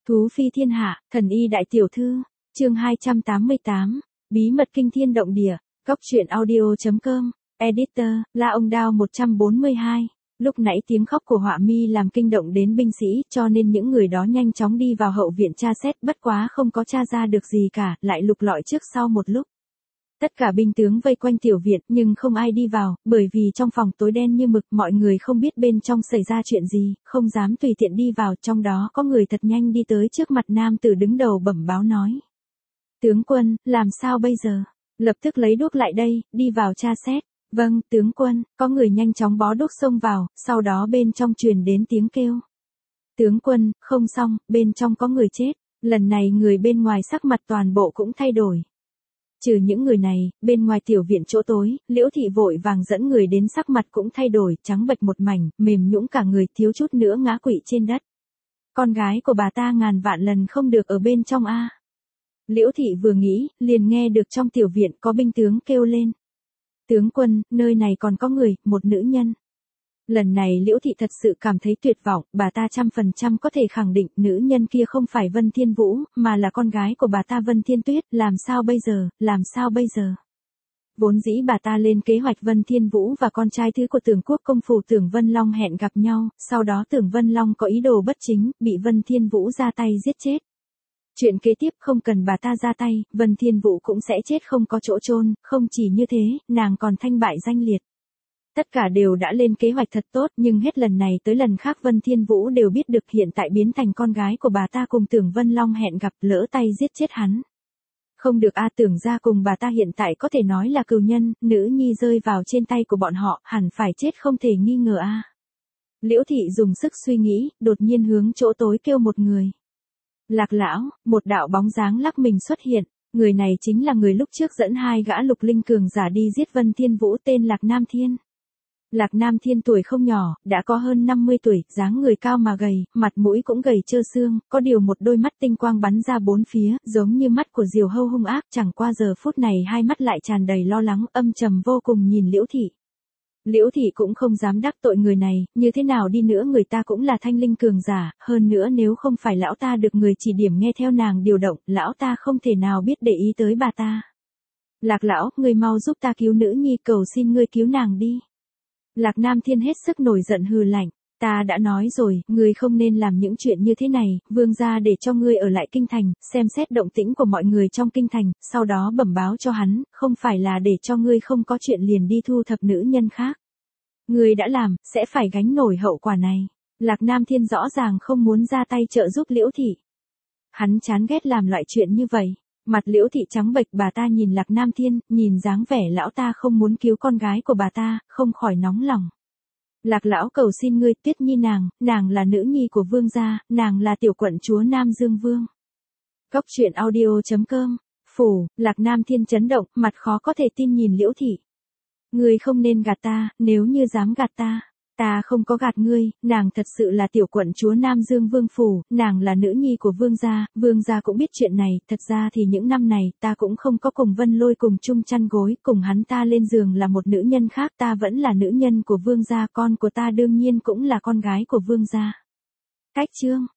Thú phi thiên hạ, thần y đại tiểu thư, chương 288, bí mật kinh thiên động địa, góc truyện audio.com, editor, La Ông Đao 142. Lúc nãy tiếng khóc của Họa Mi làm kinh động đến binh sĩ, cho nên những người đó nhanh chóng đi vào hậu viện tra xét, bất quá không có tra ra được gì cả, lại lục lọi trước sau một lúc. Tất cả binh tướng vây quanh tiểu viện nhưng không ai đi vào, bởi vì trong phòng tối đen như mực, mọi người không biết bên trong xảy ra chuyện gì, không dám tùy tiện đi vào, trong đó có người thật nhanh đi tới trước mặt nam tử đứng đầu bẩm báo nói. Tướng quân, làm sao bây giờ? Lập tức lấy đuốc lại đây, đi vào tra xét. Vâng, tướng quân, có người nhanh chóng bó đuốc xông vào, sau đó bên trong truyền đến tiếng kêu. Tướng quân, không xong, bên trong có người chết, lần này người bên ngoài sắc mặt toàn bộ cũng thay đổi. Trừ những người này, bên ngoài tiểu viện chỗ tối, Liễu Thị vội vàng dẫn người đến sắc mặt cũng thay đổi, trắng bệch một mảnh, mềm nhũn cả người, thiếu chút nữa ngã quỵ trên đất. Con gái của bà ta ngàn vạn lần không được ở bên trong a. Liễu Thị vừa nghĩ, liền nghe được trong tiểu viện có binh tướng kêu lên. Tướng quân, nơi này còn có người, một nữ nhân. Lần này Liễu Thị thật sự cảm thấy tuyệt vọng, bà ta 100% có thể khẳng định nữ nhân kia không phải Vân Thiên Vũ, mà là con gái của bà ta Vân Thiên Tuyết, làm sao bây giờ, làm sao bây giờ. Vốn dĩ bà ta lên kế hoạch Vân Thiên Vũ và con trai thứ của Tưởng Quốc công phủ Tưởng Vân Long hẹn gặp nhau, sau đó Tưởng Vân Long có ý đồ bất chính, bị Vân Thiên Vũ ra tay giết chết. Chuyện kế tiếp không cần bà ta ra tay, Vân Thiên Vũ cũng sẽ chết không có chỗ chôn, không chỉ như thế, nàng còn thanh bại danh liệt. Tất cả đều đã lên kế hoạch thật tốt, nhưng hết lần này tới lần khác Vân Thiên Vũ đều biết được hiện tại biến thành con gái của bà ta cùng Tưởng Vân Long hẹn gặp, lỡ tay giết chết hắn. Không được a, Tưởng gia cùng bà ta hiện tại có thể nói là cừu nhân, nữ nhi rơi vào trên tay của bọn họ, hẳn phải chết không thể nghi ngờ a. Liễu Thị dùng sức suy nghĩ, đột nhiên hướng chỗ tối kêu một người. Lạc lão, một đạo bóng dáng lắc mình xuất hiện, người này chính là người lúc trước dẫn hai gã lục linh cường giả đi giết Vân Thiên Vũ, tên Lạc Nam Thiên. Lạc Nam Thiên tuổi không nhỏ, đã có hơn 50 tuổi, dáng người cao mà gầy, mặt mũi cũng gầy trơ xương, có điều một đôi mắt tinh quang bắn ra bốn phía, giống như mắt của diều hâu hung ác, chẳng qua giờ phút này hai mắt lại tràn đầy lo lắng, âm trầm vô cùng nhìn Liễu Thị. Liễu Thị cũng không dám đắc tội người này, như thế nào đi nữa người ta cũng là thanh linh cường giả, hơn nữa nếu không phải lão ta được người chỉ điểm nghe theo nàng điều động, lão ta không thể nào biết để ý tới bà ta. Lạc lão, ngươi mau giúp ta cứu nữ nhi, cầu xin ngươi cứu nàng đi. Lạc Nam Thiên hết sức nổi giận hừ lạnh, ta đã nói rồi, ngươi không nên làm những chuyện như thế này, vương gia để cho ngươi ở lại kinh thành, xem xét động tĩnh của mọi người trong kinh thành, sau đó bẩm báo cho hắn, không phải là để cho ngươi không có chuyện liền đi thu thập nữ nhân khác. Ngươi đã làm, sẽ phải gánh nổi hậu quả này. Lạc Nam Thiên rõ ràng không muốn ra tay trợ giúp Liễu Thị. Hắn chán ghét làm loại chuyện như vậy. Mặt Liễu Thị trắng bệch, bà ta nhìn Lạc Nam Thiên, nhìn dáng vẻ lão ta không muốn cứu con gái của bà ta, không khỏi nóng lòng. Lạc lão, cầu xin ngươi, Tuyết Nhi nàng là nữ nhi của vương gia, nàng là tiểu quận chúa Nam Dương Vương. Góc truyện audio.com, phủ, Lạc Nam Thiên chấn động, mặt khó có thể tin nhìn Liễu Thị. Ngươi không nên gạt ta, nếu như dám gạt ta. Ta không có gạt ngươi, nàng thật sự là tiểu quận chúa Nam Dương Vương phủ, nàng là nữ nhi của vương gia cũng biết chuyện này, thật ra thì những năm này, ta cũng không có cùng Vân Lôi cùng chung chăn gối, cùng hắn ta lên giường là một nữ nhân khác, ta vẫn là nữ nhân của vương gia, con của ta đương nhiên cũng là con gái của vương gia. Cách chương,